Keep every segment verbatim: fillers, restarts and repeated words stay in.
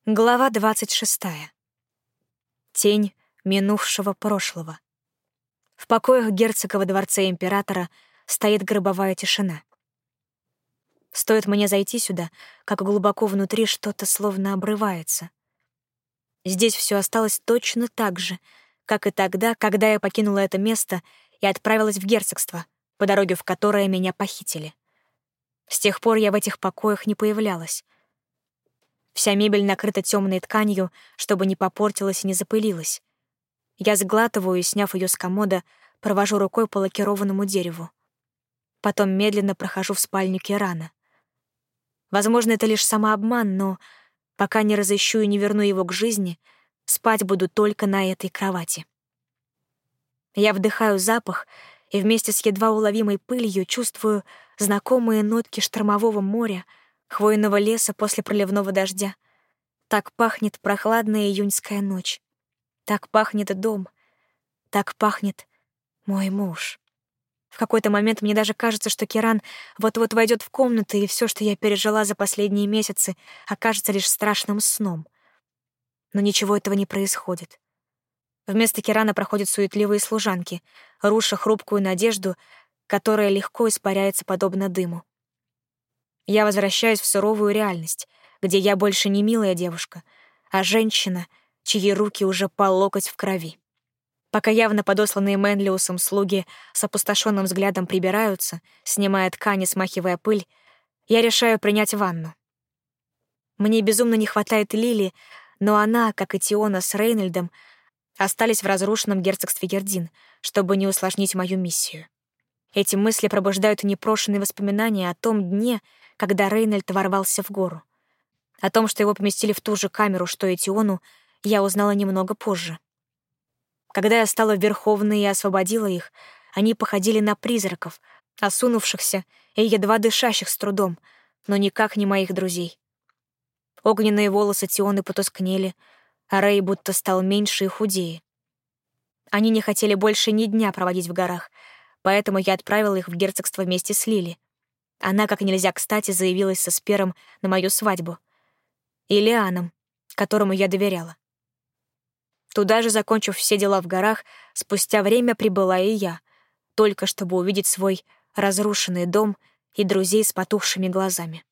Глава двадцать шестая. Тень минувшего прошлого. В покоях герцога во дворце императора стоит гробовая тишина. Стоит мне зайти сюда, как глубоко внутри что-то словно обрывается. Здесь все осталось точно так же, как и тогда, когда я покинула это место и отправилась в герцогство, по дороге в которое меня похитили. С тех пор я в этих покоях не появлялась. Вся мебель накрыта темной тканью, чтобы не попортилась и не запылилась. Я сглатываю и, сняв ее с комода, провожу рукой по лакированному дереву. Потом медленно прохожу в спальню Кирана. Возможно, это лишь самообман, но пока не разыщу и не верну его к жизни, спать буду только на этой кровати. Я вдыхаю запах и вместе с едва уловимой пылью чувствую знакомые нотки штормового моря, хвойного леса после проливного дождя. Так пахнет прохладная июньская ночь. Так пахнет дом. Так пахнет мой муж. В какой-то момент мне даже кажется, что Киран вот-вот войдет в комнату, и все, что я пережила за последние месяцы, окажется лишь страшным сном. Но ничего этого не происходит. Вместо Кирана проходят суетливые служанки, руша хрупкую надежду, которая легко испаряется подобно дыму. Я возвращаюсь в суровую реальность, где я больше не милая девушка, а женщина, чьи руки уже по локоть в крови. Пока явно подосланные Мэнлиусом слуги с опустошенным взглядом прибираются, снимая ткани, смахивая пыль, я решаю принять ванну. Мне безумно не хватает Лили, но она, как и Тиона с Рейнольдом, остались в разрушенном герцогстве Гердин, чтобы не усложнить мою миссию. Эти мысли пробуждают непрошенные воспоминания о том дне, когда Рейнольд ворвался в гору. О том, что его поместили в ту же камеру, что и Тиону, я узнала немного позже. Когда я стала верховной и освободила их, они походили на призраков, осунувшихся и едва дышащих с трудом, но никак не моих друзей. Огненные волосы Тионы потускнели, а Рей будто стал меньше и худее. Они не хотели больше ни дня проводить в горах, поэтому я отправила их в герцогство вместе с Лили. Она как нельзя кстати заявилась со Спером на мою свадьбу. И Лианом, которому я доверяла. Туда же, закончив все дела в горах, спустя время прибыла и я, только чтобы увидеть свой разрушенный дом и друзей с потухшими глазами.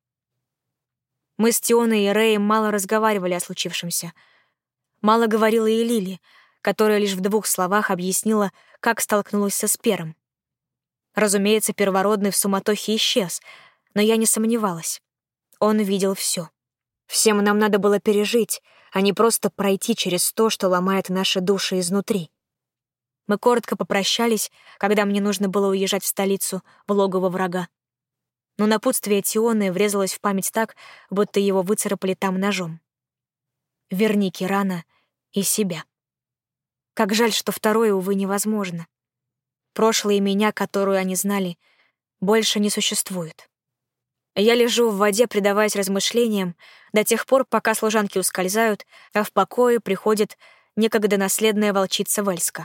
Мы с Тионой и Рэем мало разговаривали о случившемся. Мало говорила и Лили, которая лишь в двух словах объяснила, как столкнулась со Спером. Разумеется, первородный в суматохе исчез, но я не сомневалась. Он видел все. Всем нам надо было пережить, а не просто пройти через то, что ломает наши души изнутри. Мы коротко попрощались, когда мне нужно было уезжать в столицу, в логово врага. Но напутствие Тионы врезалось в память так, будто его выцарапали там ножом. Верни Кирана и себя. Как жаль, что второе, увы, невозможно. Прошлое меня, которую они знали, больше не существует. Я лежу в воде, предаваясь размышлениям, до тех пор, пока служанки ускользают, а в покое приходит некогда наследная волчица Вельска.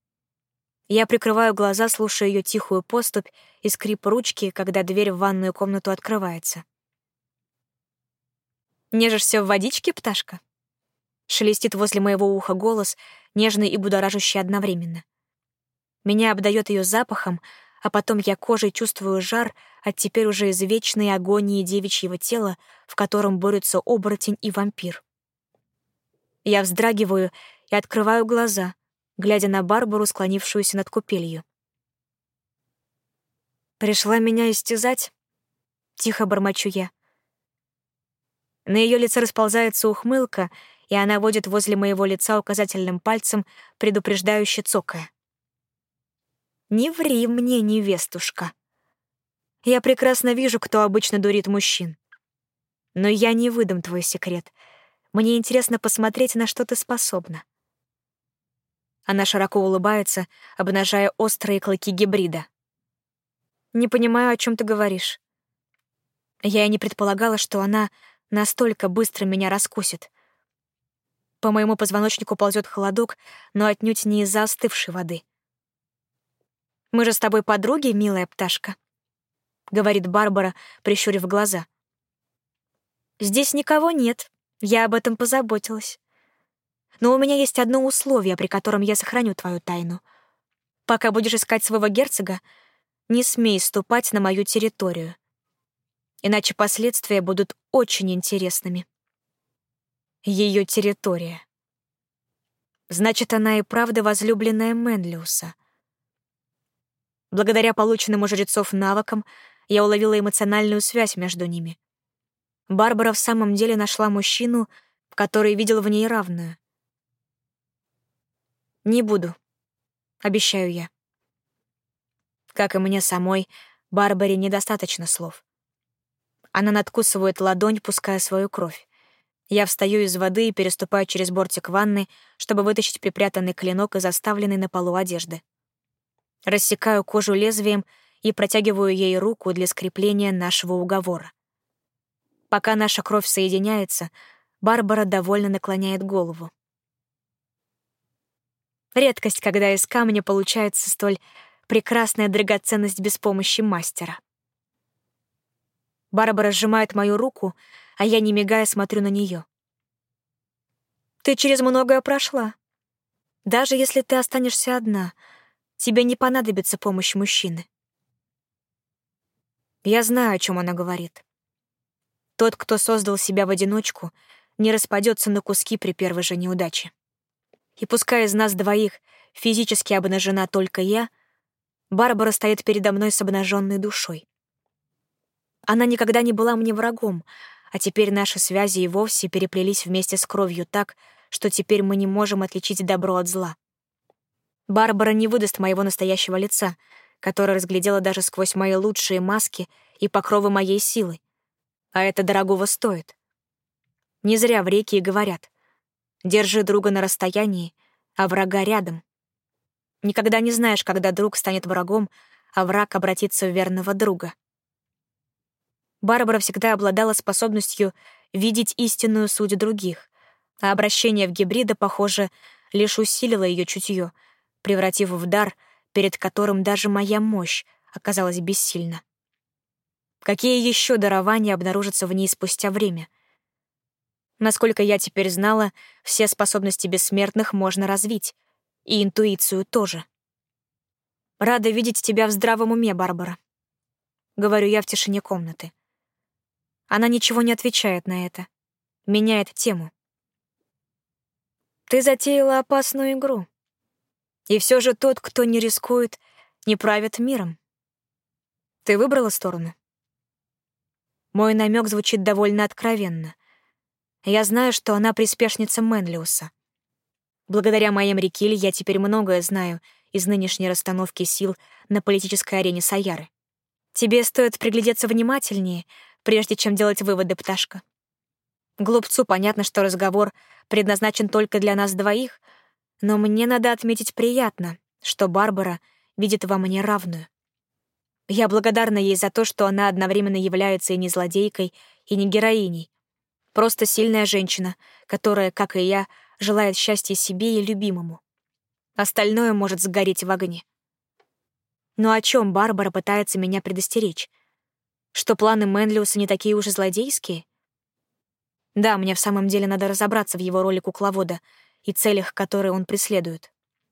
Я прикрываю глаза, слушая ее тихую поступь и скрип ручки, когда дверь в ванную комнату открывается. «Нежишься в водичке, пташка?» Шелестит возле моего уха голос, нежный и будоражащий одновременно. Меня обдает ее запахом, а потом я кожей чувствую жар от теперь уже извечной агонии девичьего тела, в котором борются оборотень и вампир. Я вздрагиваю и открываю глаза, глядя на Барбару, склонившуюся над купелью. «Пришла меня истязать?» — тихо бормочу я. На ее лице расползается ухмылка, и она водит возле моего лица указательным пальцем, предупреждающе цокая. «Не ври мне, невестушка. Я прекрасно вижу, кто обычно дурит мужчин. Но я не выдам твой секрет. Мне интересно посмотреть, на что ты способна». Она широко улыбается, обнажая острые клыки гибрида. «Не понимаю, о чем ты говоришь». Я и не предполагала, что она настолько быстро меня раскусит. По моему позвоночнику ползет холодок, но отнюдь не из-за остывшей воды. «Мы же с тобой подруги, милая пташка», — говорит Барбара, прищурив глаза. «Здесь никого нет, Я об этом позаботилась. Но у меня есть одно условие, при котором я сохраню твою тайну. Пока будешь искать своего герцога, не смей ступать на мою территорию. Иначе последствия будут очень интересными. Ее территория. Значит, она и правда возлюбленная Менлиуса. Благодаря полученным у жрецов навыкам я уловила эмоциональную связь между ними. Барбара в самом деле нашла мужчину, который видел в ней равную. Не буду, обещаю я. Как и мне самой, Барбаре недостаточно слов. Она надкусывает ладонь, пуская свою кровь. Я встаю из воды и переступаю через бортик ванны, чтобы вытащить припрятанный клинок из оставленной на полу одежды. Рассекаю кожу лезвием и протягиваю ей руку для скрепления нашего уговора. Пока наша кровь соединяется, Барбара довольно наклоняет голову. Редкость, когда из камня получается столь прекрасная драгоценность без помощи мастера. Барбара сжимает мою руку, а я, не мигая, смотрю на нее. Ты через многое прошла. Даже если ты останешься одна, тебе не понадобится помощь мужчины. Я знаю, о чем она говорит. Тот, кто создал себя в одиночку, не распадется на куски при первой же неудаче. И пускай из нас двоих физически обнажена только я, Барбара стоит передо мной с обнаженной душой. Она никогда не была мне врагом, а теперь наши связи и вовсе переплелись вместе с кровью так, что теперь мы не можем отличить добро от зла. Барбара не выдаст моего настоящего лица, которое разглядела даже сквозь мои лучшие маски и покровы моей силы. А это дорогого стоит. Не зря в реке и говорят: держи друга на расстоянии, а врага рядом. Никогда не знаешь, когда друг станет врагом, а враг обратится в верного друга. Барбара всегда обладала способностью видеть истинную суть других, а обращение в гибрида, похоже, лишь усилило ее чутье, превратив в дар, перед которым даже моя мощь оказалась бессильна. Какие еще дарования обнаружатся в ней спустя время? Насколько я теперь знала, все способности бессмертных можно развить, и интуицию тоже. «Рада видеть тебя в здравом уме, Барбара», — говорю я в тишине комнаты. Она ничего не отвечает на это, меняет тему. «Ты затеяла опасную игру. И все же тот, кто не рискует, не правит миром. Ты выбрала сторону?» Мой намек звучит довольно откровенно. Я знаю, что она приспешница Менлиуса. Благодаря моим Рикиль я теперь многое знаю из нынешней расстановки сил на политической арене Саяры. Тебе стоит приглядеться внимательнее, прежде чем делать выводы, пташка. Глупцу понятно, что разговор предназначен только для нас двоих, но мне надо отметить приятно, что Барбара видит во мне равную. Я благодарна ей за то, что она одновременно является и не злодейкой, и не героиней. Просто сильная женщина, которая, как и я, желает счастья себе и любимому. Остальное может сгореть в огне. Но о чем Барбара пытается меня предостеречь? Что планы Менлиуса не такие уж и злодейские? Да, мне в самом деле надо разобраться в его роли кукловода и целях, которые он преследует.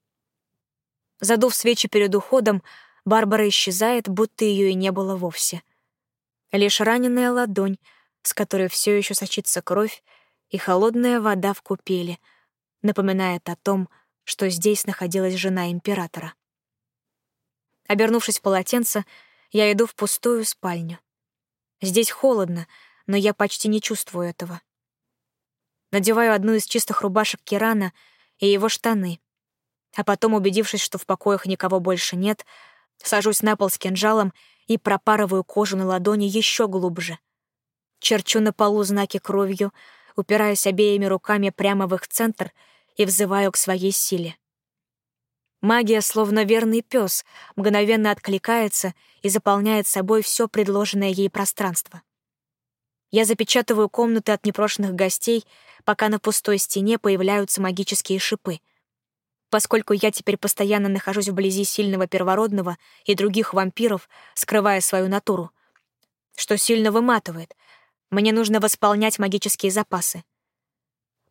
Задув свечи перед уходом, Барбара исчезает, будто ее и не было вовсе. Лишь раненая ладонь, с которой все еще сочится кровь, и холодная вода в купели напоминает о том, что здесь находилась жена императора. Обернувшись в полотенце, я иду в пустую спальню. Здесь холодно, но я почти не чувствую этого. Надеваю одну из чистых рубашек Кирана и его штаны, а потом, убедившись, что в покоях никого больше нет, сажусь на пол с кинжалом и пропарываю кожу на ладони еще глубже. Черчу на полу знаки кровью, упираюсь обеими руками прямо в их центр и взываю к своей силе. Магия, словно верный пес, мгновенно откликается и заполняет собой все предложенное ей пространство. Я запечатываю комнаты от непрошенных гостей, пока на пустой стене появляются магические шипы. Поскольку я теперь постоянно нахожусь вблизи сильного первородного и других вампиров, скрывая свою натуру, что сильно выматывает, мне нужно восполнять магические запасы.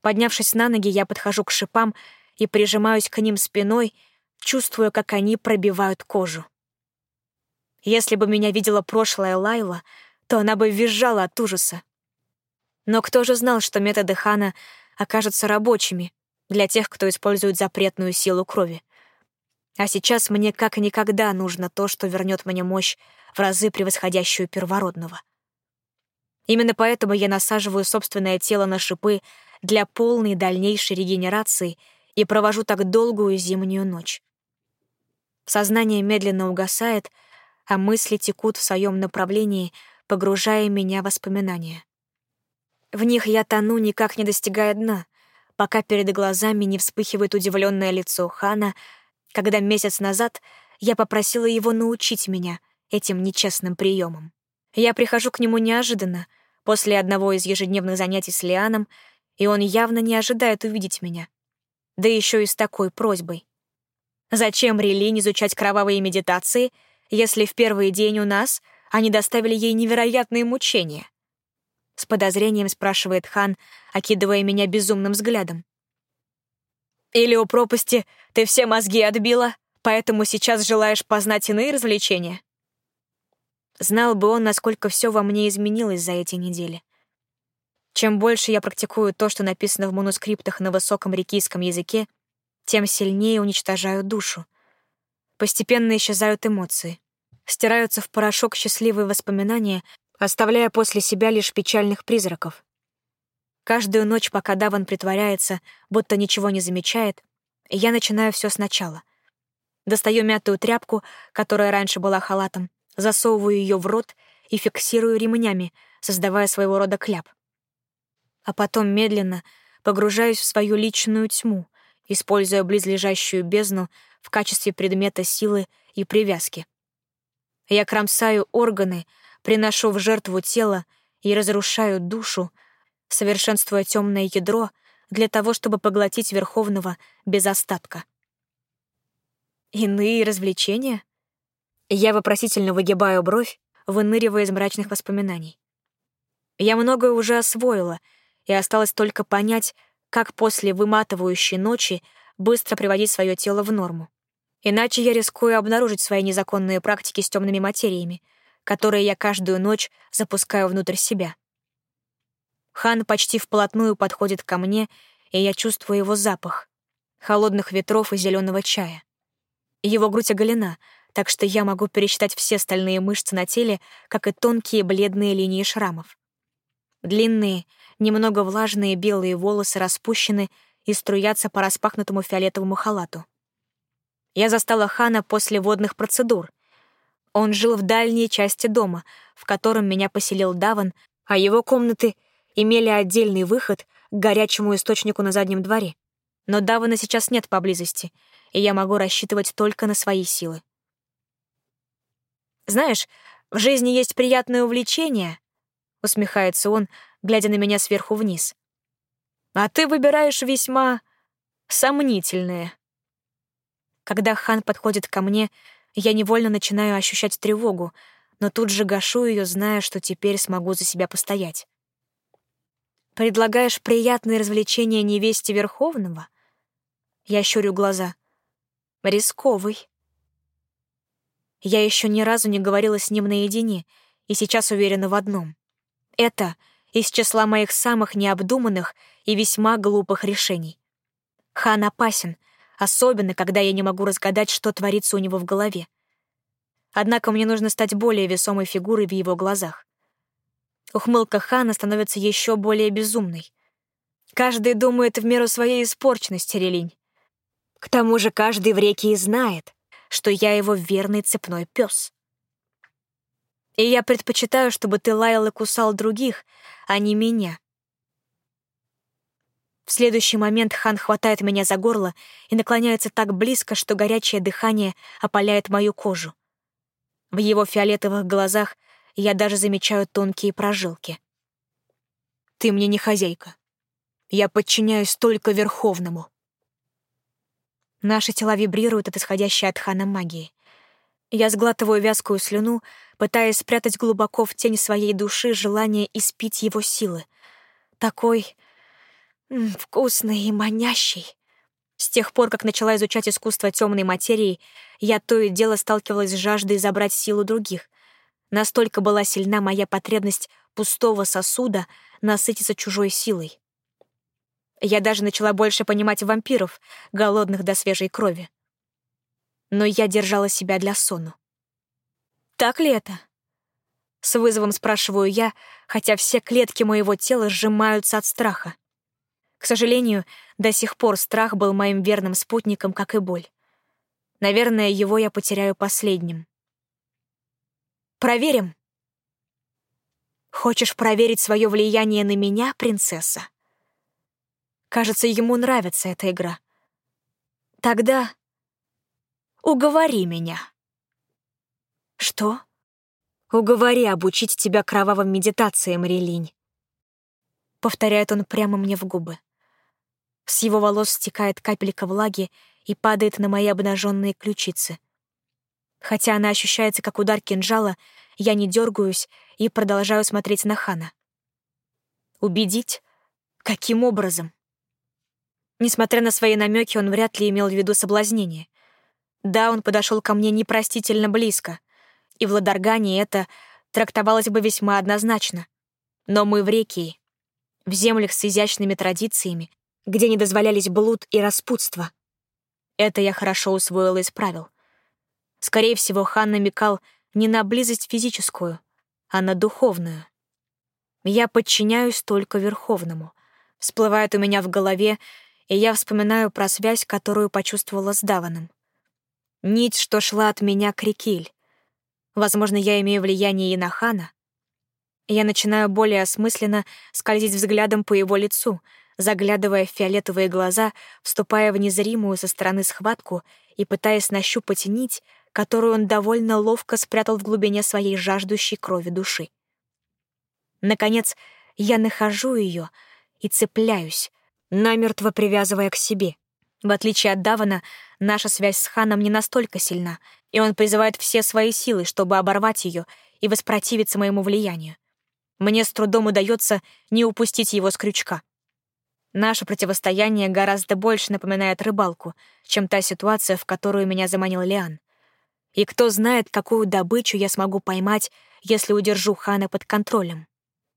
Поднявшись на ноги, я подхожу к шипам и прижимаюсь к ним спиной, чувствуя, как они пробивают кожу. Если бы меня видела прошлая Лайла, то она бы визжала от ужаса. Но кто же знал, что методы Хана окажутся рабочими для тех, кто использует запретную силу крови? А сейчас мне как никогда нужно то, что вернет мне мощь в разы превосходящую первородного. Именно поэтому я насаживаю собственное тело на шипы для полной дальнейшей регенерации и провожу так долгую зимнюю ночь. Сознание медленно угасает, а мысли текут в своем направлении, погружая меня в воспоминания. В них я тону, никак не достигая дна, пока перед глазами не вспыхивает удивленное лицо Хана, когда месяц назад я попросила его научить меня этим нечестным приемам. Я прихожу к нему неожиданно, после одного из ежедневных занятий с Лианом, и он явно не ожидает увидеть меня. Да еще и с такой просьбой. Зачем Релин изучать кровавые медитации, если в первый день у нас они доставили ей невероятные мучения? С подозрением спрашивает Хан, окидывая меня безумным взглядом. Или у пропасти ты все мозги отбила, поэтому сейчас желаешь познать иные развлечения? Знал бы он, насколько все во мне изменилось за эти недели. Чем больше я практикую то, что написано в манускриптах на высоком рикийском языке, тем сильнее уничтожаю душу. Постепенно исчезают эмоции. Стираются в порошок счастливые воспоминания, оставляя после себя лишь печальных призраков. Каждую ночь, пока Даван притворяется, будто ничего не замечает, я начинаю все сначала. Достаю мятую тряпку, которая раньше была халатом, засовываю ее в рот и фиксирую ремнями, создавая своего рода кляп. А потом медленно погружаюсь в свою личную тьму, используя близлежащую бездну в качестве предмета силы и привязки. Я кромсаю органы, приношу в жертву тело и разрушаю душу, совершенствуя темное ядро для того, чтобы поглотить Верховного без остатка. Иные развлечения? Я вопросительно выгибаю бровь, выныривая из мрачных воспоминаний. Я многое уже освоила, и осталось только понять, как после выматывающей ночи быстро приводить свое тело в норму. Иначе я рискую обнаружить свои незаконные практики с темными материями, которые я каждую ночь запускаю внутрь себя. Хан почти вплотную подходит ко мне, и я чувствую его запах — холодных ветров и зеленого чая. Его грудь оголена, так что я могу пересчитать все стальные мышцы на теле, как и тонкие бледные линии шрамов. Длинные, немного влажные белые волосы распущены и струятся по распахнутому фиолетовому халату. Я застала Хана после водных процедур. Он жил в дальней части дома, в котором меня поселил Даван, а его комнаты имели отдельный выход к горячему источнику на заднем дворе. Но Давана сейчас нет поблизости, и я могу рассчитывать только на свои силы. «Знаешь, в жизни есть приятное увлечение», — усмехается он, глядя на меня сверху вниз. «А ты выбираешь весьма сомнительное». Когда Хан подходит ко мне, я невольно начинаю ощущать тревогу, но тут же гашу ее, зная, что теперь смогу за себя постоять. «Предлагаешь приятные развлечения невесте Верховного?» Я щурю глаза. «Рисковый». Я еще ни разу не говорила с ним наедине, и сейчас уверена в одном. Это из числа моих самых необдуманных и весьма глупых решений. Хан опасен, особенно когда я не могу разгадать, что творится у него в голове. Однако мне нужно стать более весомой фигурой в его глазах. Ухмылка Хана становится еще более безумной. Каждый думает в меру своей испорченности, Релинь. К тому же каждый в реке и знает, что я его верный цепной пес. И я предпочитаю, чтобы ты лаял и кусал других, а не меня. В следующий момент Хан хватает меня за горло и наклоняется так близко, что горячее дыхание опаляет мою кожу. В его фиолетовых глазах я даже замечаю тонкие прожилки. «Ты мне не хозяйка. Я подчиняюсь только Верховному». Наши тела вибрируют от исходящей от Хана магии. Я сглатываю вязкую слюну, пытаясь спрятать глубоко в тень своей души желание испить его силы. Такой М, вкусный и манящий. С тех пор, как начала изучать искусство темной материи, я то и дело сталкивалась с жаждой забрать силу других. Настолько была сильна моя потребность пустого сосуда насытиться чужой силой. Я даже начала больше понимать вампиров, голодных до свежей крови. Но я держала себя для сону. Так ли это? С вызовом спрашиваю я, хотя все клетки моего тела сжимаются от страха. К сожалению, до сих пор страх был моим верным спутником, как и боль. Наверное, его я потеряю последним. Проверим. Хочешь проверить свое влияние на меня, принцесса? Кажется, ему нравится эта игра. Тогда уговори меня. Что? Уговори обучить тебя кровавым медитациям, Релинь. Повторяет он прямо мне в губы. С его волос стекает капелька влаги и падает на мои обнаженные ключицы. Хотя она ощущается как удар кинжала, я не дергаюсь и продолжаю смотреть на Хана. Убедить? Каким образом? Несмотря на свои намеки, он вряд ли имел в виду соблазнение. Да, он подошел ко мне непростительно близко, и в Ладаргане это трактовалось бы весьма однозначно. Но мы в Рекии, в землях с изящными традициями, где не дозволялись блуд и распутство. Это я хорошо усвоила из правил. Скорее всего, Хан намекал не на близость физическую, а на духовную. Я подчиняюсь только Верховному. Всплывает у меня в голове, и я вспоминаю про связь, которую почувствовала с Даваном. Нить, что шла от меня к Рикиль. Возможно, я имею влияние и на Хана. Я начинаю более осмысленно скользить взглядом по его лицу, заглядывая в фиолетовые глаза, вступая в незримую со стороны схватку и пытаясь нащупать нить, которую он довольно ловко спрятал в глубине своей жаждущей крови души. Наконец, я нахожу ее и цепляюсь, намертво привязывая к себе. В отличие от Давана, наша связь с Ханом не настолько сильна, и он призывает все свои силы, чтобы оборвать ее и воспротивиться моему влиянию. Мне с трудом удается не упустить его с крючка. Наше противостояние гораздо больше напоминает рыбалку, чем та ситуация, в которую меня заманил Лиан. И кто знает, какую добычу я смогу поймать, если удержу Хана под контролем.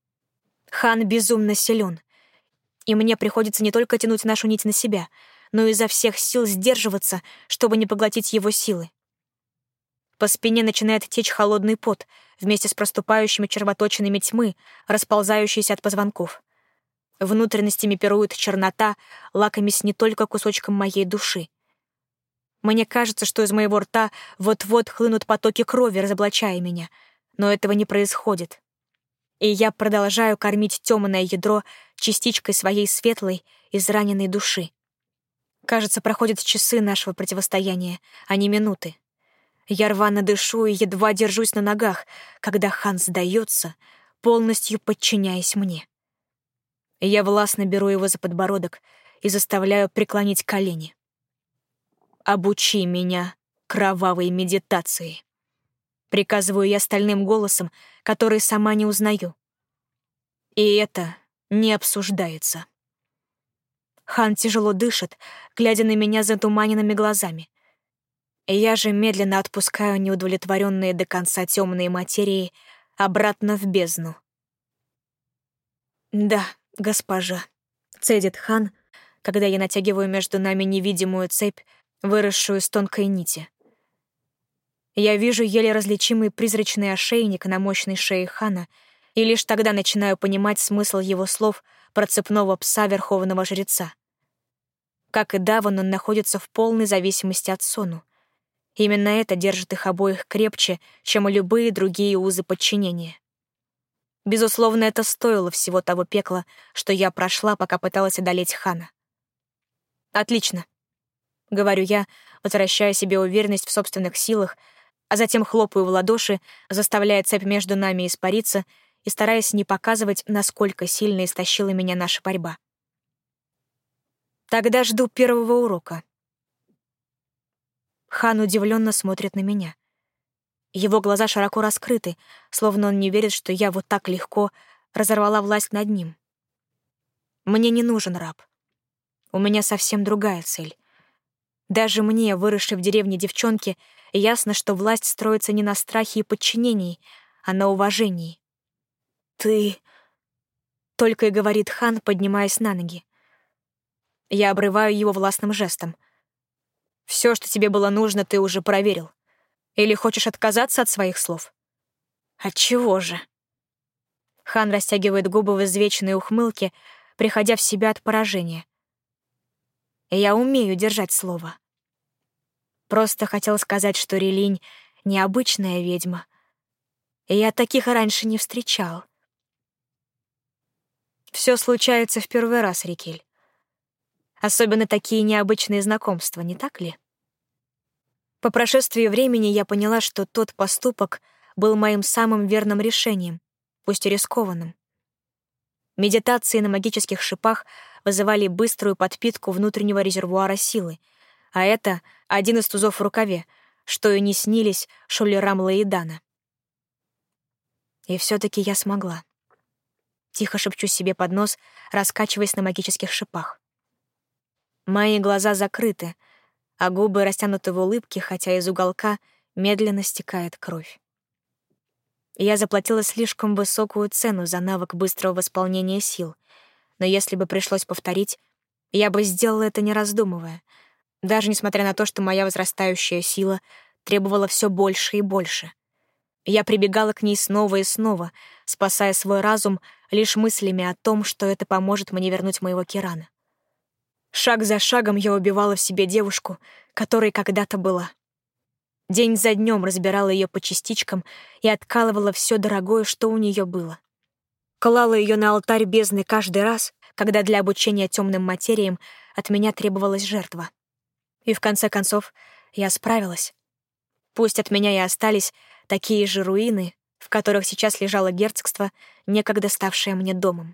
Хан безумно силен, и мне приходится не только тянуть нашу нить на себя, но и изо всех сил сдерживаться, чтобы не поглотить его силы. По спине начинает течь холодный пот вместе с проступающими червоточинами тьмы, расползающейся от позвонков. Внутренностями пирует чернота, лакомясь не только кусочком моей души. Мне кажется, что из моего рта вот-вот хлынут потоки крови, разоблачая меня, но этого не происходит. И я продолжаю кормить темное ядро частичкой своей светлой, израненной души. Кажется, проходят часы нашего противостояния, а не минуты. Я рвано дышу и едва держусь на ногах, когда Хан сдается, полностью подчиняясь мне. Я властно беру его за подбородок и заставляю преклонить колени. «Обучи меня кровавой медитации», — приказываю я стальным голосом, который сама не узнаю. И это не обсуждается. Хан тяжело дышит, глядя на меня затуманенными глазами. Я же медленно отпускаю неудовлетворенные до конца темные материи обратно в бездну. «Да, госпожа», — цедит Хан, когда я натягиваю между нами невидимую цепь, выросшую из тонкой нити. Я вижу еле различимый призрачный ошейник на мощной шее Хана и лишь тогда начинаю понимать смысл его слов про цепного пса верховного жреца. Как и Даван, он находится в полной зависимости от Сону. Именно это держит их обоих крепче, чем и любые другие узы подчинения. Безусловно, это стоило всего того пекла, что я прошла, пока пыталась одолеть Хана. «Отлично», — говорю я, возвращая себе уверенность в собственных силах, а затем хлопаю в ладоши, заставляя цепь между нами испариться и стараясь не показывать, насколько сильно истощила меня наша борьба. Тогда жду первого урока. Хан удивленно смотрит на меня. Его глаза широко раскрыты, словно он не верит, что я вот так легко разорвала власть над ним. Мне не нужен раб. У меня совсем другая цель. Даже мне, выросшей в деревне девчонке, ясно, что власть строится не на страхе и подчинении, а на уважении. «Ты...» — только и говорит хан, поднимаясь на ноги. Я обрываю его властным жестом. «Все, что тебе было нужно, ты уже проверил. Или хочешь отказаться от своих слов?» «Отчего же?» Хан растягивает губы в извечной ухмылке, приходя в себя от поражения. «Я умею держать слово. Просто хотел сказать, что Релинь — необычная ведьма. И я таких раньше не встречал. Все случается в первый раз, Рикель. Особенно такие необычные знакомства, не так ли?» По прошествии времени я поняла, что тот поступок был моим самым верным решением, пусть и рискованным. Медитации на магических шипах вызывали быструю подпитку внутреннего резервуара силы, а это один из тузов в рукаве, что и не снились шулерам Лаидана. И все-таки я смогла. Тихо шепчу себе под нос, раскачиваясь на магических шипах. Мои глаза закрыты, а губы растянуты в улыбке, хотя из уголка медленно стекает кровь. Я заплатила слишком высокую цену за навык быстрого восполнения сил, но если бы пришлось повторить, я бы сделала это не раздумывая, даже несмотря на то, что моя возрастающая сила требовала все больше и больше. Я прибегала к ней снова и снова, спасая свой разум лишь мыслями о том, что это поможет мне вернуть моего Кирана. Шаг за шагом я убивала в себе девушку, которой когда-то была. День за днем разбирала ее по частичкам и откалывала все дорогое, что у нее было. Клала ее на алтарь бездны каждый раз, когда для обучения темным материям от меня требовалась жертва. И в конце концов я справилась. Пусть от меня и остались такие же руины, в которых сейчас лежало герцогство, некогда ставшее мне домом.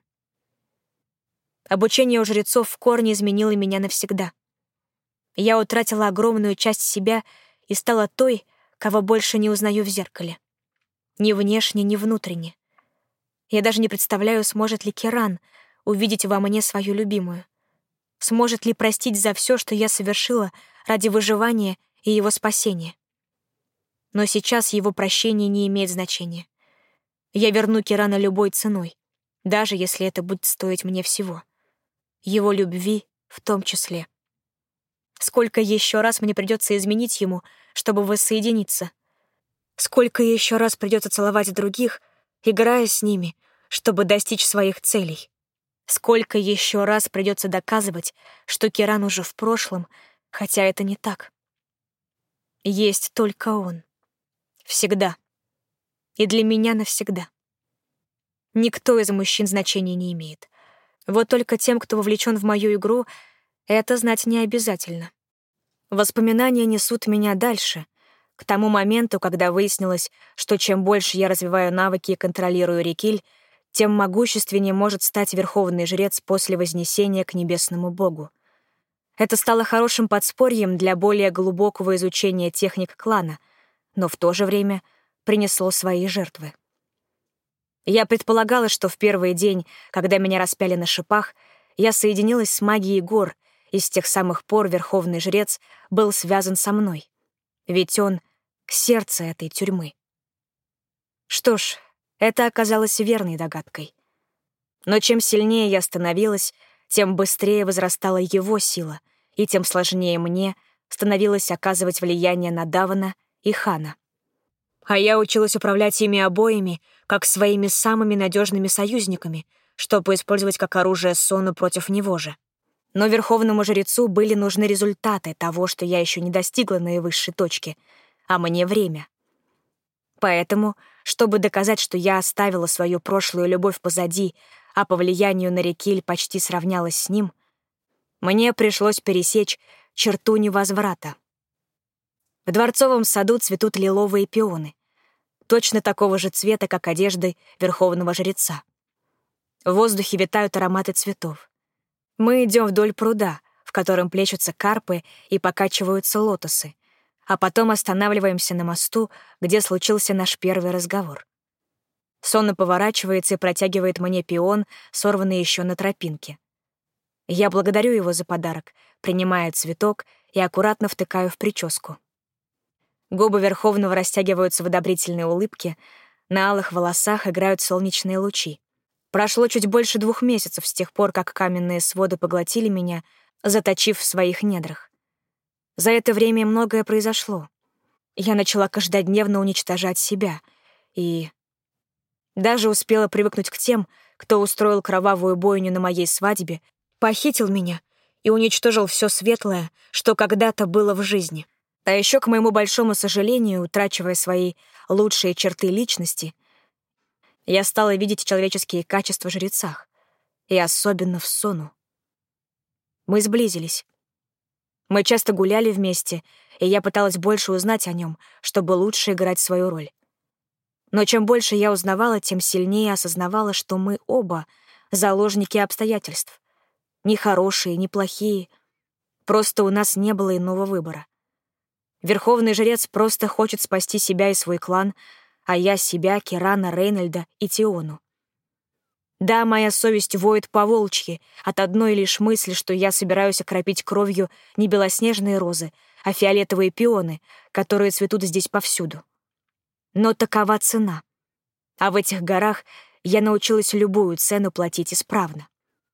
Обучение у жрецов в корне изменило меня навсегда. Я утратила огромную часть себя и стала той, кого больше не узнаю в зеркале. Ни внешне, ни внутренне. Я даже не представляю, сможет ли Киран увидеть во мне свою любимую. Сможет ли простить за все, что я совершила ради выживания и его спасения. Но сейчас его прощение не имеет значения. Я верну Кирана любой ценой, даже если это будет стоить мне всего. Его любви в том числе. Сколько еще раз мне придется изменить ему, чтобы воссоединиться? Сколько еще раз придется целовать других, играя с ними, чтобы достичь своих целей? Сколько еще раз придется доказывать, что Киран уже в прошлом, хотя это не так? Есть только он. Всегда. И для меня навсегда. Никто из мужчин значения не имеет. Вот только тем, кто вовлечен в мою игру, это знать не обязательно. Воспоминания несут меня дальше, к тому моменту, когда выяснилось, что чем больше я развиваю навыки и контролирую Рикиль, тем могущественнее может стать верховный жрец после вознесения к небесному богу. Это стало хорошим подспорьем для более глубокого изучения техник клана, но в то же время принесло свои жертвы. Я предполагала, что в первый день, когда меня распяли на шипах, я соединилась с магией гор, и с тех самых пор верховный жрец был связан со мной. Ведь он — сердце этой тюрьмы. Что ж, это оказалось верной догадкой. Но чем сильнее я становилась, тем быстрее возрастала его сила, и тем сложнее мне становилось оказывать влияние на Давана и Хана. А я училась управлять ими обоими, как своими самыми надежными союзниками, чтобы использовать как оружие Сону против него же. Но верховному жрецу были нужны результаты того, что я еще не достигла наивысшей точки, а мне время. Поэтому, чтобы доказать, что я оставила свою прошлую любовь позади, а по влиянию на Рикиль почти сравнялась с ним, мне пришлось пересечь черту невозврата. В дворцовом саду цветут лиловые пионы, точно такого же цвета, как одежды верховного жреца. В воздухе витают ароматы цветов. Мы идем вдоль пруда, в котором плещутся карпы и покачиваются лотосы, а потом останавливаемся на мосту, где случился наш первый разговор. Сонно поворачивается и протягивает мне пион, сорванный еще на тропинке. Я благодарю его за подарок, принимаю цветок и аккуратно втыкаю в прическу. Губы Верховного растягиваются в одобрительной улыбке, на алых волосах играют солнечные лучи. Прошло чуть больше двух месяцев с тех пор, как каменные своды поглотили меня, заточив в своих недрах. За это время многое произошло. Я начала каждодневно уничтожать себя и даже успела привыкнуть к тем, кто устроил кровавую бойню на моей свадьбе, похитил меня и уничтожил все светлое, что когда-то было в жизни. А еще, к моему большому сожалению, утрачивая свои лучшие черты личности, я стала видеть человеческие качества в жрецах, и особенно в Сону. Мы сблизились. Мы часто гуляли вместе, и я пыталась больше узнать о нем, чтобы лучше играть свою роль. Но чем больше я узнавала, тем сильнее осознавала, что мы оба заложники обстоятельств. Ни хорошие, ни плохие. Просто у нас не было иного выбора. Верховный жрец просто хочет спасти себя и свой клан, а я себя, Кирана, Рейнольда и Тиону. Да, моя совесть воет по-волчьи от одной лишь мысли, что я собираюсь окропить кровью не белоснежные розы, а фиолетовые пионы, которые цветут здесь повсюду. Но такова цена. А в этих горах я научилась любую цену платить исправно.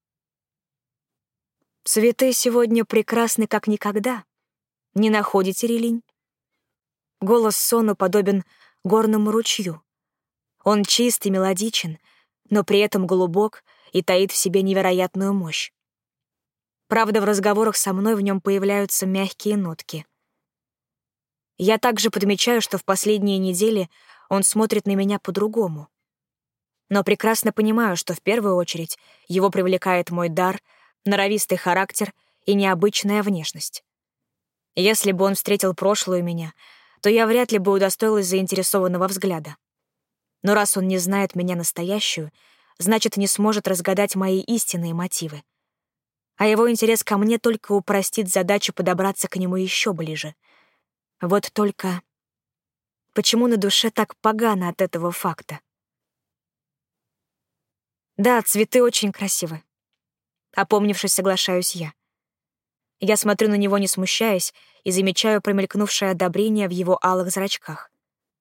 Цветы сегодня прекрасны как никогда. Не находите, Рилинь? Голос Сону подобен горному ручью. Он чист и мелодичен, но при этом глубок и таит в себе невероятную мощь. Правда, в разговорах со мной в нем появляются мягкие нотки. Я также подмечаю, что в последние недели он смотрит на меня по-другому. Но прекрасно понимаю, что в первую очередь его привлекает мой дар, норовистый характер и необычная внешность. Если бы он встретил прошлую меня, то я вряд ли бы удостоилась заинтересованного взгляда. Но раз он не знает меня настоящую, значит, не сможет разгадать мои истинные мотивы. А его интерес ко мне только упростит задачу подобраться к нему еще ближе. Вот только почему на душе так погано от этого факта? Да, цветы очень красивы. Опомнившись, соглашаюсь я. Я смотрю на него, не смущаясь, и замечаю промелькнувшее одобрение в его алых зрачках.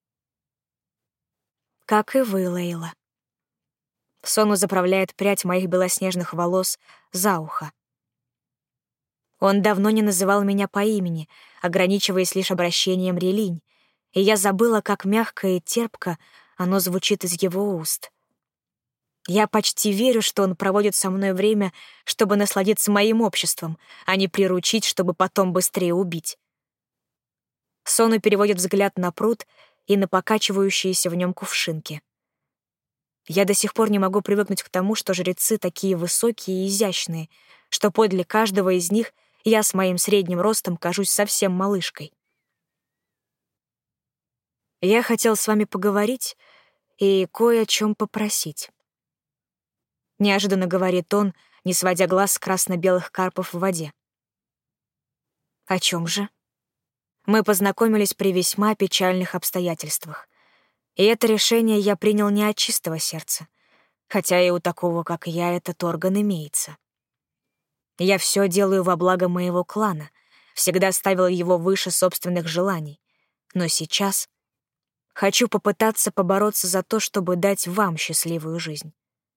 Как и вы, Лейла. Сону заправляет прядь моих белоснежных волос за ухо. Он давно не называл меня по имени, ограничиваясь лишь обращением Рилинь, и я забыла, как мягко и терпко оно звучит из его уст. Я почти верю, что он проводит со мной время, чтобы насладиться моим обществом, а не приручить, чтобы потом быстрее убить. Сону переводит взгляд на пруд и на покачивающиеся в нем кувшинки. Я до сих пор не могу привыкнуть к тому, что жрецы такие высокие и изящные, что подле каждого из них я с моим средним ростом кажусь совсем малышкой. Я хотел с вами поговорить и кое о чем попросить. Неожиданно говорит он, не сводя глаз с красно-белых карпов в воде. О чем же? Мы познакомились при весьма печальных обстоятельствах. И это решение я принял не от чистого сердца, хотя и у такого, как я, этот орган имеется. Я все делаю во благо моего клана, всегда ставил его выше собственных желаний. Но сейчас хочу попытаться побороться за то, чтобы дать вам счастливую жизнь.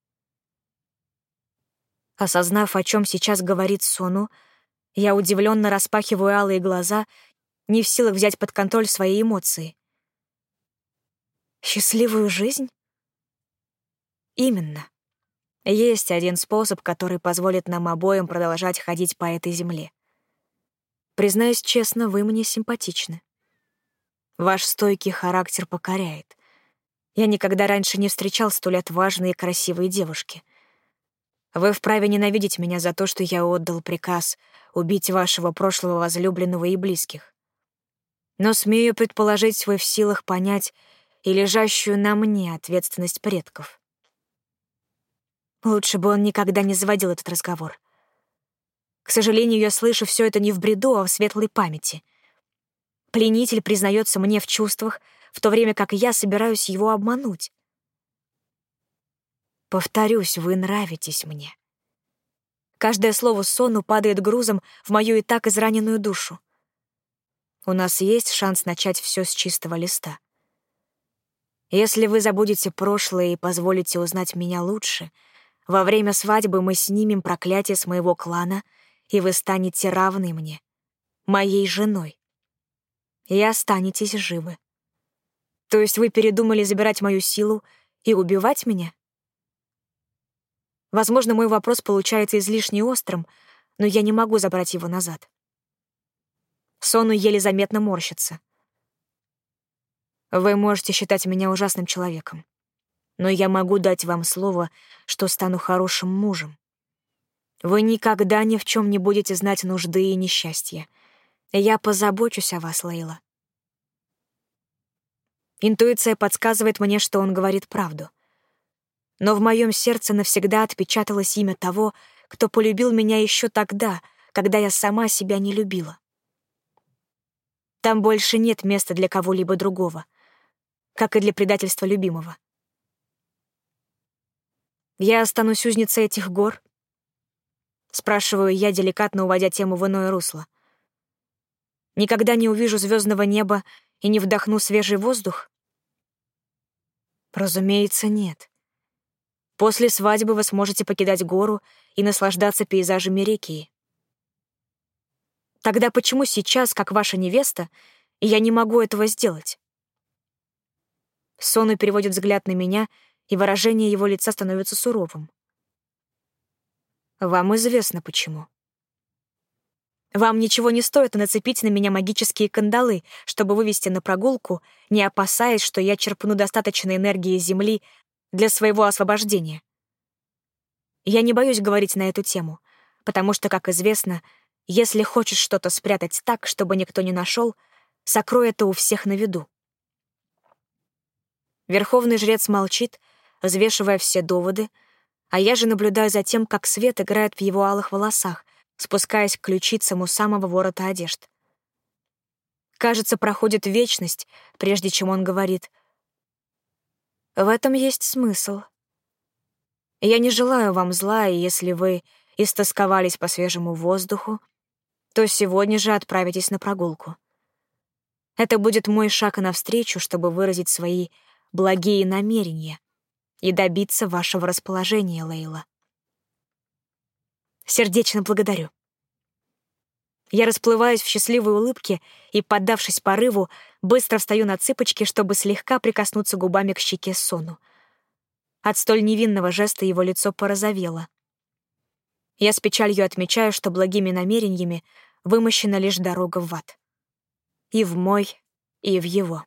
Осознав, о чем сейчас говорит Сону, я удивленно распахиваю алые глаза, не в силах взять под контроль свои эмоции. Счастливую жизнь? Именно. Есть один способ, который позволит нам обоим продолжать ходить по этой земле. Признаюсь честно, вы мне симпатичны. Ваш стойкий характер покоряет. Я никогда раньше не встречал столь отважной и красивой девушки. Вы вправе ненавидеть меня за то, что я отдал приказ убить вашего прошлого возлюбленного и близких. Но смею предположить, вы в силах понять и лежащую на мне ответственность предков. Лучше бы он никогда не заводил этот разговор. К сожалению, я слышу все это не в бреду, а в светлой памяти. Пленитель признается мне в чувствах, в то время как я собираюсь его обмануть. Повторюсь, вы нравитесь мне. Каждое слово Сону падает грузом в мою и так израненную душу. У нас есть шанс начать все с чистого листа. Если вы забудете прошлое и позволите узнать меня лучше, во время свадьбы мы снимем проклятие с моего клана, и вы станете равны мне, моей женой. И останетесь живы. То есть вы передумали забирать мою силу и убивать меня? Возможно, мой вопрос получается излишне острым, но я не могу забрать его назад. Сону еле заметно морщится. Вы можете считать меня ужасным человеком, но я могу дать вам слово, что стану хорошим мужем. Вы никогда ни в чем не будете знать нужды и несчастья. Я позабочусь о вас, Лейла. Интуиция подсказывает мне, что он говорит правду. Но в моем сердце навсегда отпечаталось имя того, кто полюбил меня еще тогда, когда я сама себя не любила. Там больше нет места для кого-либо другого, как и для предательства любимого. Я останусь узницей этих гор? Спрашиваю я, деликатно уводя тему в иное русло. Никогда не увижу звездного неба и не вдохну свежий воздух? Разумеется, нет. После свадьбы вы сможете покидать гору и наслаждаться пейзажами реки. Тогда почему сейчас, как ваша невеста, я не могу этого сделать? Сону переводит взгляд на меня, и выражение его лица становится суровым. Вам известно, почему. Вам ничего не стоит нацепить на меня магические кандалы, чтобы вывести на прогулку, не опасаясь, что я черпну достаточно энергии Земли для своего освобождения. Я не боюсь говорить на эту тему, потому что, как известно, если хочешь что-то спрятать так, чтобы никто не нашел, сокрой это у всех на виду. Верховный жрец молчит, взвешивая все доводы, а я же наблюдаю за тем, как свет играет в его алых волосах, спускаясь к ключицам у самого ворота одежд. Кажется, проходит вечность, прежде чем он говорит: «В этом есть смысл. Я не желаю вам зла, и если вы истосковались по свежему воздуху, то сегодня же отправитесь на прогулку. Это будет мой шаг навстречу, чтобы выразить свои благие намерения и добиться вашего расположения, Лейла. Сердечно благодарю». Я расплываюсь в счастливой улыбке и, поддавшись порыву, быстро встаю на цыпочки, чтобы слегка прикоснуться губами к щеке Сону. От столь невинного жеста его лицо порозовело. Я с печалью отмечаю, что благими намерениями вымощена лишь дорога в ад. И в мой, и в его.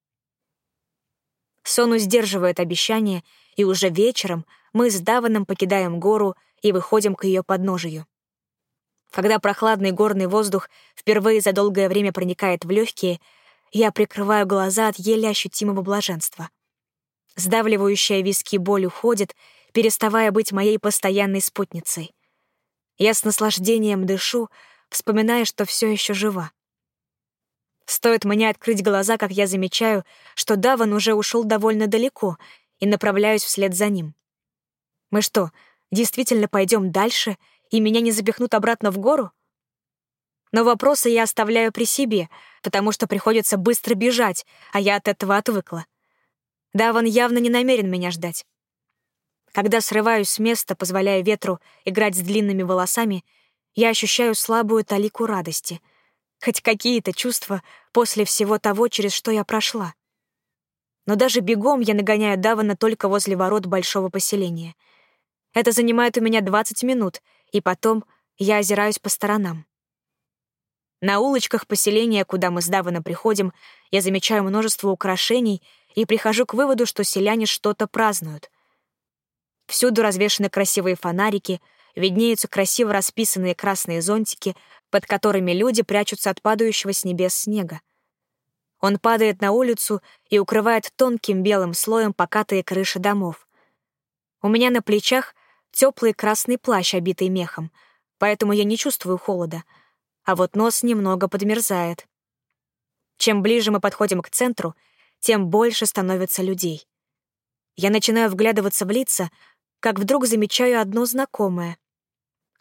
Сону сдерживает обещание, и уже вечером мы с Даваном покидаем гору и выходим к ее подножию. Когда прохладный горный воздух впервые за долгое время проникает в легкие, я прикрываю глаза от еле ощутимого блаженства. Сдавливающая виски боль уходит, переставая быть моей постоянной спутницей. Я с наслаждением дышу, вспоминая, что все еще жива. Стоит мне открыть глаза, как я замечаю, что Даван уже ушел довольно далеко, и направляюсь вслед за ним. Мы что, действительно пойдем дальше, и меня не запихнут обратно в гору? Но вопросы я оставляю при себе, потому что приходится быстро бежать, а я от этого отвыкла. Даван явно не намерен меня ждать. Когда срываюсь с места, позволяя ветру играть с длинными волосами, я ощущаю слабую талику радости, хоть какие-то чувства после всего того, через что я прошла. Но даже бегом я нагоняю Давана только возле ворот большого поселения. Это занимает у меня двадцать минут, и потом я озираюсь по сторонам. На улочках поселения, куда мы с Даваном приходим, я замечаю множество украшений и прихожу к выводу, что селяне что-то празднуют. Всюду развешаны красивые фонарики, виднеются красиво расписанные красные зонтики, под которыми люди прячутся от падающего с небес снега. Он падает на улицу и укрывает тонким белым слоем покатые крыши домов. У меня на плечах теплый красный плащ, обитый мехом, поэтому я не чувствую холода, а вот нос немного подмерзает. Чем ближе мы подходим к центру, тем больше становится людей. Я начинаю вглядываться в лица, как вдруг замечаю одно знакомое.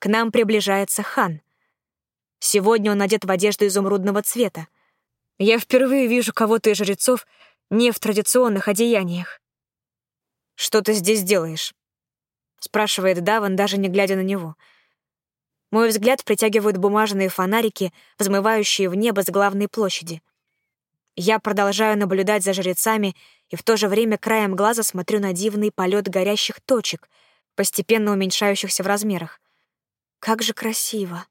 К нам приближается хан. Сегодня он одет в одежду изумрудного цвета. Я впервые вижу кого-то из жрецов не в традиционных одеяниях. «Что ты здесь делаешь?» — спрашивает Даван, даже не глядя на него. Мой взгляд притягивают бумажные фонарики, взмывающие в небо с главной площади. Я продолжаю наблюдать за жрецами и в то же время краем глаза смотрю на дивный полет горящих точек, постепенно уменьшающихся в размерах. Как же красиво.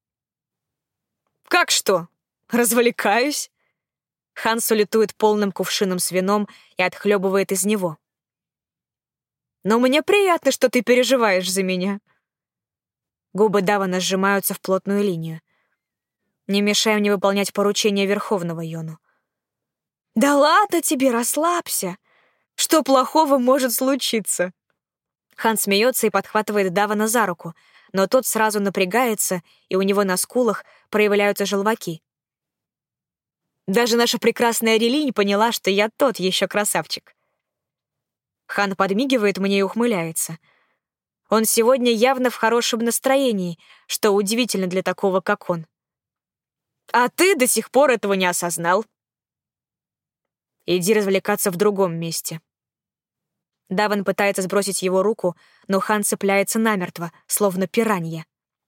«Как что? Развлекаюсь?» Хан салютует полным кувшином с вином и отхлебывает из него. «Но мне приятно, что ты переживаешь за меня». Губы Давана сжимаются в плотную линию. «Не мешай мне выполнять поручения Верховного, Йону». «Да ладно тебе, расслабься. Что плохого может случиться?» Хан смеется и подхватывает Давана за руку, но тот сразу напрягается, и у него на скулах проявляются желваки. Даже наша прекрасная Релинь поняла, что я тот еще красавчик. Хан подмигивает мне и ухмыляется. Он сегодня явно в хорошем настроении, что удивительно для такого, как он. А ты до сих пор этого не осознал. Иди развлекаться в другом месте. Даван пытается сбросить его руку, но Хан цепляется намертво, словно пиранья.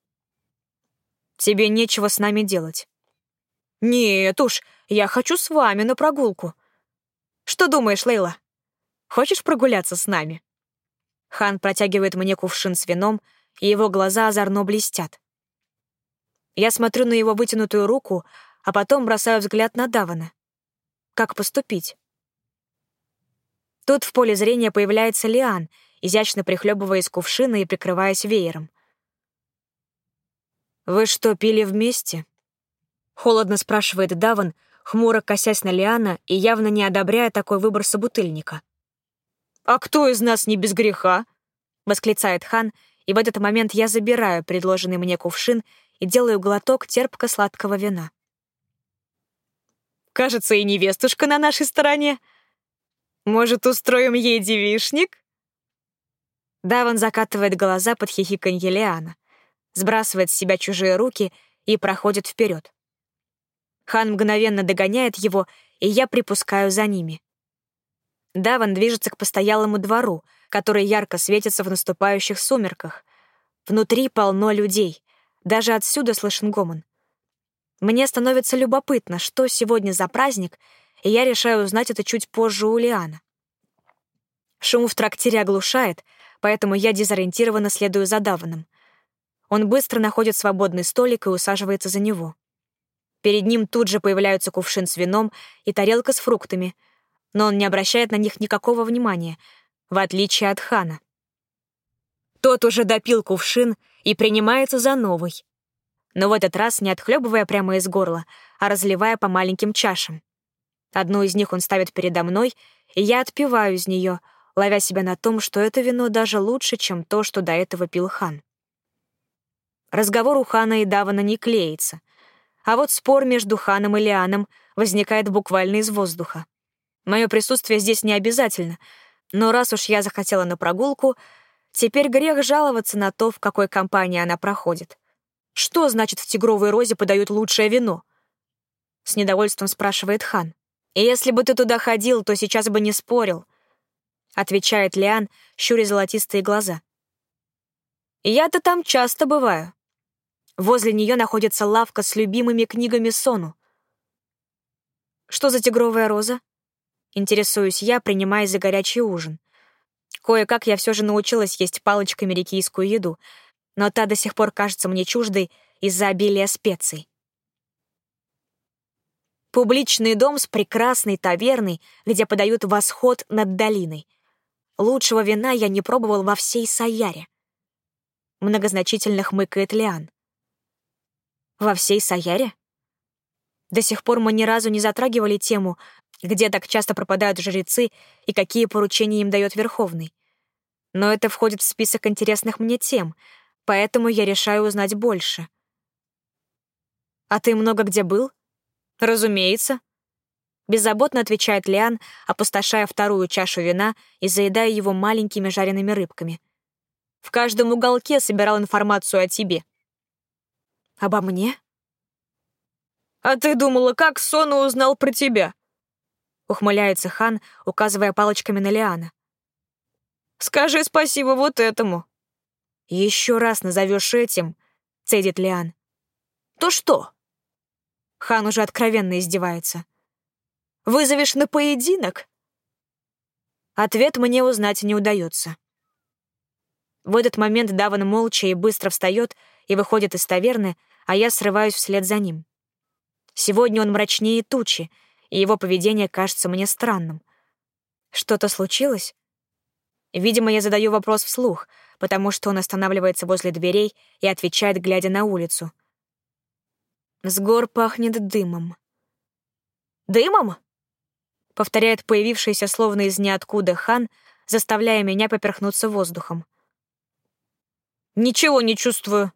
Тебе нечего с нами делать. Нет уж, я хочу с вами на прогулку. Что думаешь, Лейла? Хочешь прогуляться с нами? Хан протягивает мне кувшин с вином, и его глаза озорно блестят. Я смотрю на его вытянутую руку, а потом бросаю взгляд на Давана. Как поступить? Тут в поле зрения появляется Лиан, изящно прихлебывая из кувшина и прикрываясь веером. «Вы что, пили вместе?» Холодно спрашивает Даван, хмуро косясь на Лиана и явно не одобряя такой выбор собутыльника. «А кто из нас не без греха?» — восклицает Хан, и в этот момент я забираю предложенный мне кувшин и делаю глоток терпко-сладкого вина. «Кажется, и невестушка на нашей стороне. Может, устроим ей девичник?» Даван закатывает глаза под хихиканье Лиана, сбрасывает с себя чужие руки и проходит вперед. Хан мгновенно догоняет его, и я припускаю за ними. Даван движется к постоялому двору, который ярко светится в наступающих сумерках. Внутри полно людей. Даже отсюда слышен гомон. Мне становится любопытно, что сегодня за праздник, и я решаю узнать это чуть позже у Лиана. Шум в трактире оглушает, поэтому я дезориентированно следую за Даваном. Он быстро находит свободный столик и усаживается за него. Перед ним тут же появляются кувшин с вином и тарелка с фруктами, но он не обращает на них никакого внимания, в отличие от Хана. Тот уже допил кувшин и принимается за новый, но в этот раз не отхлебывая прямо из горла, а разливая по маленьким чашам. Одну из них он ставит передо мной, и я отпиваю из нее, ловя себя на том, что это вино даже лучше, чем то, что до этого пил Хан. Разговор у Хана и Давана не клеится, а вот спор между Ханом и Лианом возникает буквально из воздуха. Мое присутствие здесь не обязательно, но раз уж я захотела на прогулку, теперь грех жаловаться на то, в какой компании она проходит. Что значит в «Тигровой розе» подают лучшее вино? С недовольством спрашивает Хан. И если бы ты туда ходил, то сейчас бы не спорил, отвечает Лиан, щуря золотистые глаза. Я-то там часто бываю. Возле нее находится лавка с любимыми книгами Сону. Что за «Тигровая роза»? Интересуюсь я, принимаясь за горячий ужин. Кое-как я все же научилась есть палочками рикийскую еду, но та до сих пор кажется мне чуждой из-за обилия специй. Публичный дом с прекрасной таверной, где подают восход над долиной. Лучшего вина я не пробовал во всей Саяре. Многозначительно хмыкает Лиан. Во всей Саяре? До сих пор мы ни разу не затрагивали тему, где так часто пропадают жрецы и какие поручения им дает Верховный. Но это входит в список интересных мне тем, поэтому я решаю узнать больше. «А ты много где был?» «Разумеется», — беззаботно отвечает Лиан, опустошая вторую чашу вина и заедая его маленькими жареными рыбками. В каждом уголке собирал информацию о тебе». «Обо мне?» «А ты думала, как Сону узнал про тебя?» — ухмыляется Хан, указывая палочками на Лиана. «Скажи спасибо вот этому». «Еще раз назовешь этим», — цедит Лиан. «То что?» Хан уже откровенно издевается. «Вызовешь на поединок?» Ответ мне узнать не удается. В этот момент Даван молча и быстро встает и выходит из таверны, а я срываюсь вслед за ним. Сегодня он мрачнее тучи, и его поведение кажется мне странным. Что-то случилось? Видимо, я задаю вопрос вслух, потому что он останавливается возле дверей и отвечает, глядя на улицу. «С гор пахнет дымом». «Дымом?» — повторяет появившийся словно из ниоткуда Хан, заставляя меня поперхнуться воздухом. «Ничего не чувствую».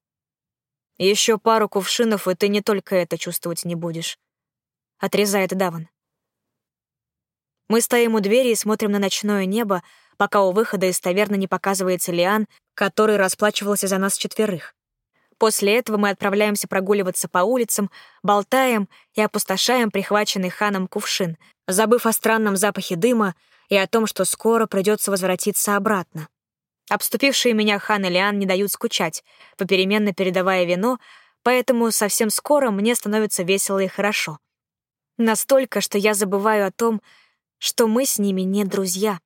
«Еще пару кувшинов, и ты не только это чувствовать не будешь», — отрезает Даван. Мы стоим у двери и смотрим на ночное небо, пока у выхода из таверны не показывается Лиан, который расплачивался за нас четверых. После этого мы отправляемся прогуливаться по улицам, болтаем и опустошаем прихваченный Ханом кувшин, забыв о странном запахе дыма и о том, что скоро придется возвратиться обратно. Обступившие меня Хан и Лиан не дают скучать, попеременно передавая вино, поэтому совсем скоро мне становится весело и хорошо. Настолько, что я забываю о том, что мы с ними не друзья.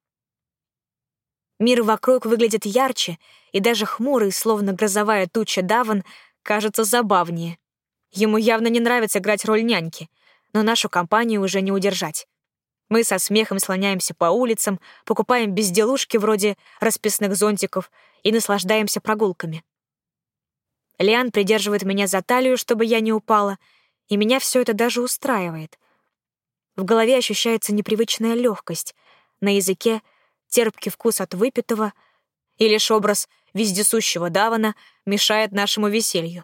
Мир вокруг выглядит ярче, и даже хмурый, словно грозовая туча Даван, кажется забавнее. Ему явно не нравится играть роль няньки, но нашу компанию уже не удержать. Мы со смехом слоняемся по улицам, покупаем безделушки вроде расписных зонтиков и наслаждаемся прогулками. Лиан придерживает меня за талию, чтобы я не упала, и меня все это даже устраивает. В голове ощущается непривычная легкость, на языке терпкий вкус от выпитого, и лишь образ вездесущего Давана мешает нашему веселью.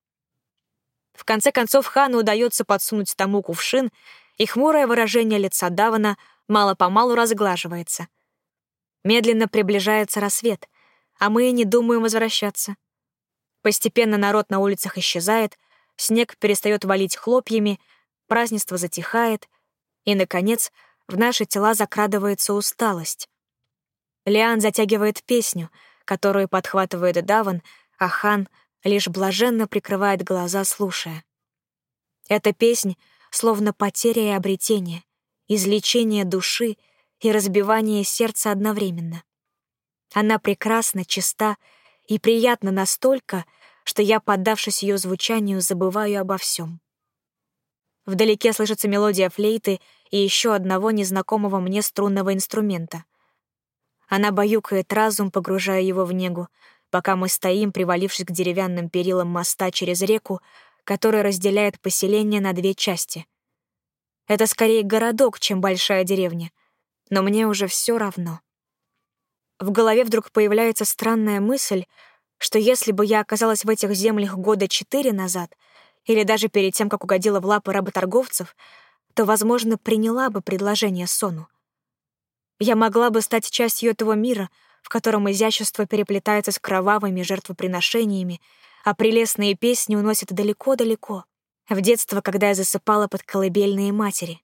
В конце концов Хану удается подсунуть тому кувшин, и хмурое выражение лица Давана мало-помалу разглаживается. Медленно приближается рассвет, а мы и не думаем возвращаться. Постепенно народ на улицах исчезает, снег перестает валить хлопьями, празднество затихает, и, наконец, в наши тела закрадывается усталость. Лиан затягивает песню, которую подхватывает Даван, а Хан лишь блаженно прикрывает глаза, слушая. Эта песнь словно потеря и обретение, излечение души и разбивание сердца одновременно. Она прекрасна, чиста и приятна настолько, что я, поддавшись ее звучанию, забываю обо всем. Вдалеке слышится мелодия флейты и еще одного незнакомого мне струнного инструмента. Она баюкает разум, погружая его в негу, пока мы стоим, привалившись к деревянным перилам моста через реку, который разделяет поселение на две части. Это скорее городок, чем большая деревня, но мне уже все равно. В голове вдруг появляется странная мысль, что если бы я оказалась в этих землях года четыре назад, или даже перед тем, как угодила в лапы работорговцев, то, возможно, приняла бы предложение Сону. Я могла бы стать частью этого мира, в котором изящество переплетается с кровавыми жертвоприношениями, а прелестные песни уносят далеко-далеко, в детство, когда я засыпала под колыбельные матери.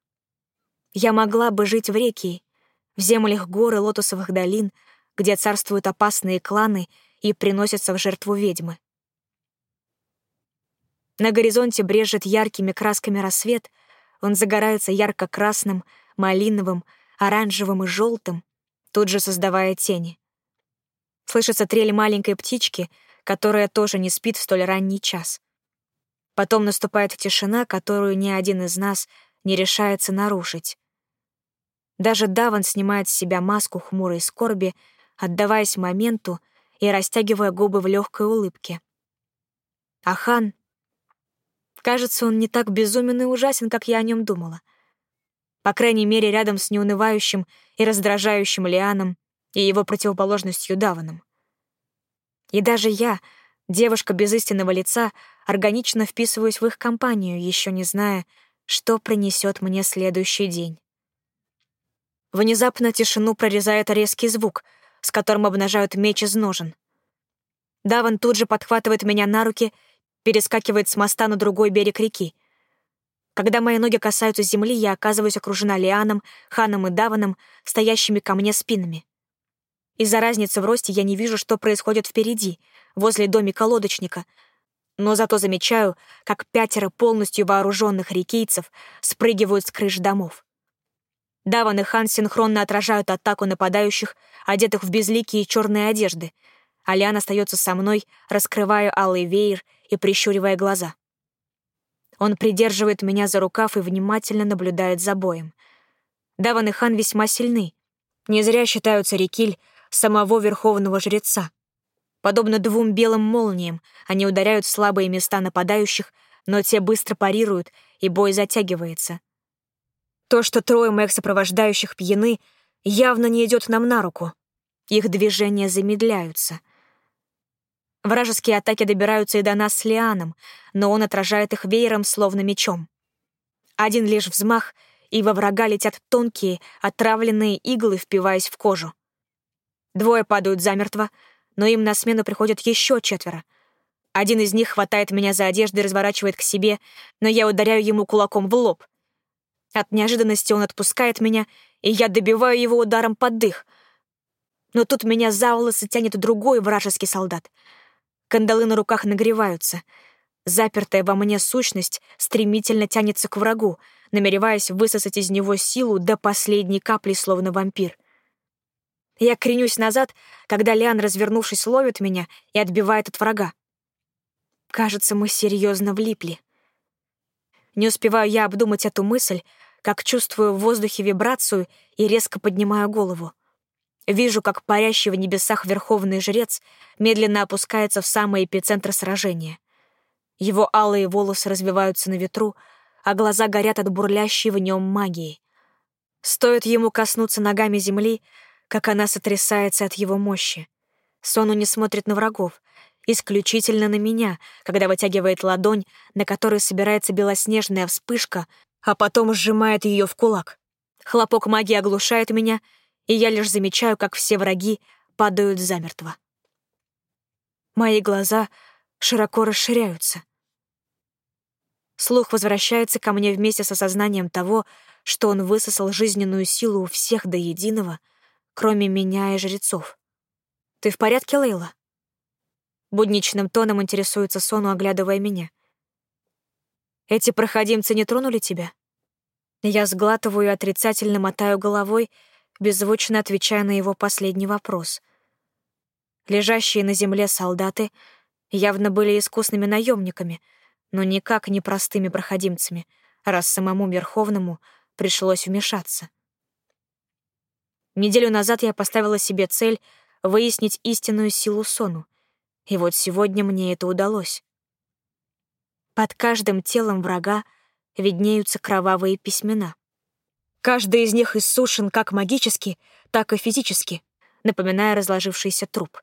Я могла бы жить в Рекии, в землях гор и лотосовых долин, где царствуют опасные кланы и приносятся в жертву ведьмы. На горизонте брежет яркими красками рассвет, он загорается ярко-красным, малиновым, оранжевым и желтым, тут же создавая тени. Слышится трель маленькой птички, которая тоже не спит в столь ранний час. Потом наступает тишина, которую ни один из нас не решается нарушить. Даже Даван снимает с себя маску хмурой скорби, отдаваясь моменту и растягивая губы в легкой улыбке. А Хан... Кажется, он не так безумен и ужасен, как я о нем думала. По крайней мере, рядом с неунывающим и раздражающим Лианом и его противоположностью Даваном. И даже я, девушка без истинного лица, органично вписываюсь в их компанию, еще не зная, что принесет мне следующий день. Внезапно тишину прорезает резкий звук, с которым обнажают меч из ножен. Даван тут же подхватывает меня на руки, перескакивает с моста на другой берег реки. Когда мои ноги касаются земли, я оказываюсь окружена Лианом, Ханом и Даваном, стоящими ко мне спинами. Из-за разницы в росте я не вижу, что происходит впереди, возле домика лодочника, но зато замечаю, как пятеро полностью вооруженных рекийцев спрыгивают с крыш домов. Даван и Хан синхронно отражают атаку нападающих, одетых в безликие черные одежды, а Лиан остается со мной, раскрывая алый веер и прищуривая глаза. Он придерживает меня за рукав и внимательно наблюдает за боем. Даван и Хан весьма сильны. Не зря считаются Рекиль самого верховного жреца. Подобно двум белым молниям, они ударяют в слабые места нападающих, но те быстро парируют, и бой затягивается. То, что трое моих сопровождающих пьяны, явно не идет нам на руку. Их движения замедляются. Вражеские атаки добираются и до нас с Лианом, но он отражает их веером, словно мечом. Один лишь взмах, и во врага летят тонкие, отравленные иглы, впиваясь в кожу. Двое падают замертво, но им на смену приходят еще четверо. Один из них хватает меня за одежду и разворачивает к себе, но я ударяю ему кулаком в лоб. От неожиданности он отпускает меня, и я добиваю его ударом под дых. Но тут меня за волосы тянет другой вражеский солдат. Кандалы на руках нагреваются. Запертая во мне сущность стремительно тянется к врагу, намереваясь высосать из него силу до последней капли, словно вампир. Я кренюсь назад, когда Лиан, развернувшись, ловит меня и отбивает от врага. Кажется, мы серьезно влипли. Не успеваю я обдумать эту мысль, как чувствую в воздухе вибрацию и резко поднимаю голову. Вижу, как парящий в небесах верховный жрец медленно опускается в самый эпицентр сражения. Его алые волосы развиваются на ветру, а глаза горят от бурлящей в нем магии. Стоит ему коснуться ногами земли, как она сотрясается от его мощи. Сону не смотрит на врагов, исключительно на меня, когда вытягивает ладонь, на которой собирается белоснежная вспышка, а потом сжимает ее в кулак. Хлопок магии оглушает меня, и я лишь замечаю, как все враги падают замертво. Мои глаза широко расширяются. Слух возвращается ко мне вместе с осознанием того, что он высосал жизненную силу у всех до единого, кроме меня и жрецов. «Ты в порядке, Лейла?» Будничным тоном интересуется Сону, оглядывая меня. «Эти проходимцы не тронули тебя?» Я сглатываю и отрицательно мотаю головой, беззвучно отвечая на его последний вопрос. Лежащие на земле солдаты явно были искусными наемниками, но никак не простыми проходимцами, раз самому Верховному пришлось вмешаться. Неделю назад я поставила себе цель выяснить истинную силу Сону, и вот сегодня мне это удалось. Под каждым телом врага виднеются кровавые письмена. Каждый из них иссушен как магически, так и физически, напоминая разложившийся труп.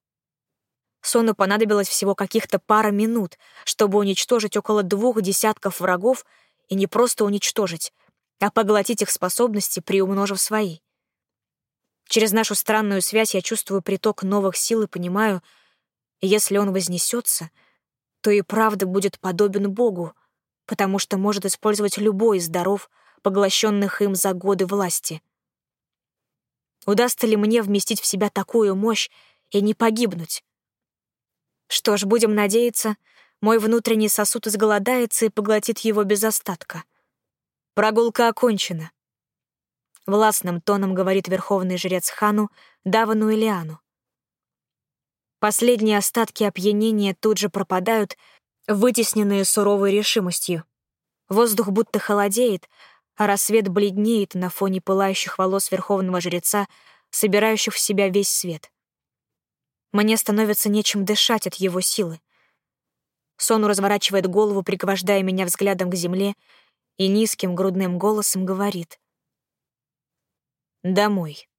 Сону понадобилось всего каких-то пара минут, чтобы уничтожить около двух десятков врагов, и не просто уничтожить, а поглотить их способности, приумножив свои. Через нашу странную связь я чувствую приток новых сил и понимаю, если он вознесется, то и правда будет подобен Богу, потому что может использовать любой из даров, поглощенных им за годы власти. Удастся ли мне вместить в себя такую мощь и не погибнуть? Что ж, будем надеяться, мой внутренний сосуд изголодается и поглотит его без остатка. Прогулка окончена. Властным тоном говорит верховный жрец Хану, Давану и Лиану. Последние остатки опьянения тут же пропадают, вытесненные суровой решимостью. Воздух будто холодеет, а рассвет бледнеет на фоне пылающих волос верховного жреца, собирающих в себя весь свет. Мне становится нечем дышать от его силы. Сону разворачивает голову, пригвождая меня взглядом к земле, и низким грудным голосом говорит: «Домой».